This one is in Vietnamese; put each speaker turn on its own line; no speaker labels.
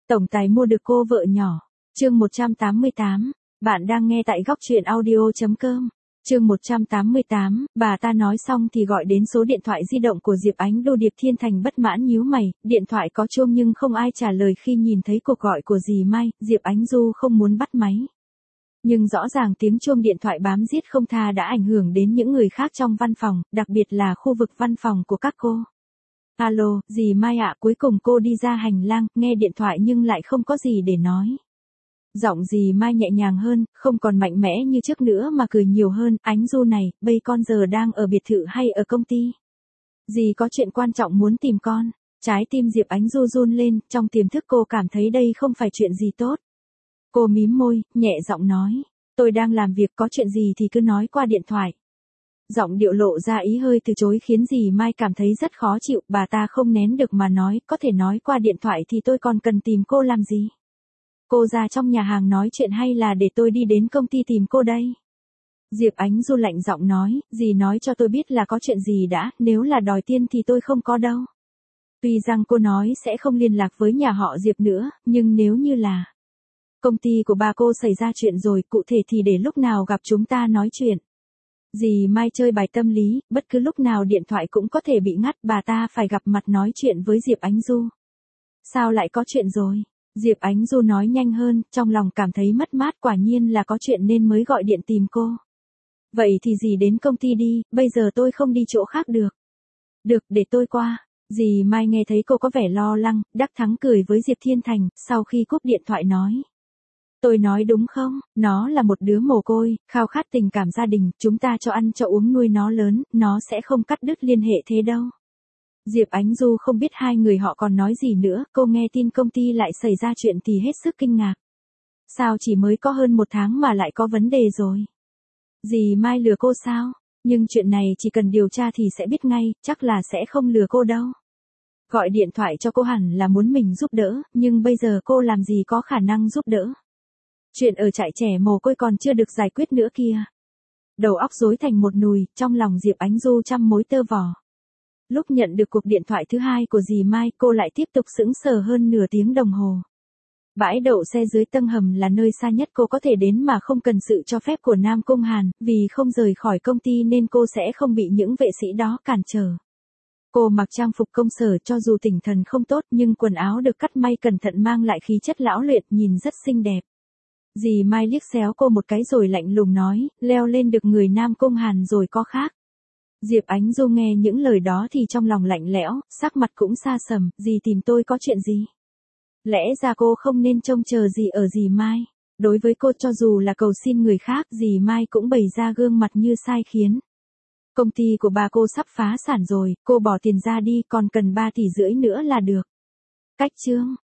Tổng tài mua được cô vợ nhỏ. Chương 188. Bạn đang nghe tại góc truyện audio.com. Chương 188, bà ta nói xong thì gọi đến số điện thoại di động của Diệp Ánh Đô. Điệp Thiên Thành bất mãn nhíu mày, điện thoại có chuông nhưng không ai trả lời. Khi nhìn thấy cuộc gọi của dì Mai, Diệp Ánh Du không muốn bắt máy. Nhưng rõ ràng tiếng chuông điện thoại bám giết không tha đã ảnh hưởng đến những người khác trong văn phòng, đặc biệt là khu vực văn phòng của các cô. Alo, dì Mai ạ, cuối cùng cô đi ra hành lang, nghe điện thoại nhưng lại không có gì để nói. Giọng dì Mai nhẹ nhàng hơn, không còn mạnh mẽ như trước nữa mà cười nhiều hơn. Ánh Du này, bây con giờ đang ở biệt thự hay ở công ty? Dì có chuyện quan trọng muốn tìm con. Trái tim Diệp Ánh Du run lên, trong tiềm thức cô cảm thấy đây không phải chuyện gì tốt. Cô mím môi, nhẹ giọng nói, tôi đang làm việc, có chuyện gì thì cứ nói qua điện thoại. Giọng điệu lộ ra ý hơi từ chối khiến dì Mai cảm thấy rất khó chịu. Bà ta không nén được mà nói, có thể nói qua điện thoại thì tôi còn cần tìm cô làm gì? Cô ra trong nhà hàng nói chuyện hay là để tôi đi đến công ty tìm cô đây? Diệp Ánh Du lạnh giọng nói, dì nói cho tôi biết là có chuyện gì đã, nếu là đòi tiền thì tôi không có đâu. Tuy rằng cô nói sẽ không liên lạc với nhà họ Diệp nữa, nhưng nếu như là công ty của bà cô xảy ra chuyện rồi, cụ thể thì để lúc nào gặp chúng ta nói chuyện. Dì Mai chơi bài tâm lý, bất cứ lúc nào điện thoại cũng có thể bị ngắt, bà ta phải gặp mặt nói chuyện với Diệp Ánh Du. Sao lại có chuyện rồi? Diệp Ánh Du nói nhanh hơn, trong lòng cảm thấy mất mát, quả nhiên là có chuyện nên mới gọi điện tìm cô. Vậy thì dì đến công ty đi, bây giờ tôi không đi chỗ khác được. Được, để tôi qua. Dì Mai nghe thấy cô có vẻ lo lắng, đắc thắng cười với Diệp Thiên Thành, sau khi cúp điện thoại nói. Tôi nói đúng không, nó là một đứa mồ côi, khao khát tình cảm gia đình, chúng ta cho ăn cho uống nuôi nó lớn, nó sẽ không cắt đứt liên hệ thế đâu. Diệp Ánh Du không biết hai người họ còn nói gì nữa, cô nghe tin công ty lại xảy ra chuyện thì hết sức kinh ngạc. Sao chỉ mới có hơn một tháng mà lại có vấn đề rồi? Dì Mai lừa cô sao? Nhưng chuyện này chỉ cần điều tra thì sẽ biết ngay, chắc là sẽ không lừa cô đâu. Gọi điện thoại cho cô hẳn là muốn mình giúp đỡ, nhưng bây giờ cô làm gì có khả năng giúp đỡ. Chuyện ở trại trẻ mồ côi còn chưa được giải quyết nữa kìa. Đầu óc rối thành một nùi, trong lòng Diệp Ánh Du trăm mối tơ vò. Lúc nhận được cuộc điện thoại thứ hai của dì Mai, cô lại tiếp tục sững sờ hơn nửa tiếng đồng hồ. Bãi đậu xe dưới tầng hầm là nơi xa nhất cô có thể đến mà không cần sự cho phép của Nam Cung Hàn, vì không rời khỏi công ty nên cô sẽ không bị những vệ sĩ đó cản trở. Cô mặc trang phục công sở, cho dù tinh thần không tốt nhưng quần áo được cắt may cẩn thận mang lại khí chất lão luyện, nhìn rất xinh đẹp. Dì Mai liếc xéo cô một cái rồi lạnh lùng nói, leo lên được người Nam Cung Hàn rồi có khác. Diệp Ánh Du nghe những lời đó thì trong lòng lạnh lẽo, sắc mặt cũng xa sầm, dì tìm tôi có chuyện gì? Lẽ ra cô không nên trông chờ gì ở dì Mai. Đối với cô, cho dù là cầu xin người khác, dì Mai cũng bày ra gương mặt như sai khiến. Công ty của bà cô sắp phá sản rồi, cô bỏ tiền ra đi, còn cần 3,5 tỷ nữa là được. Cách chương.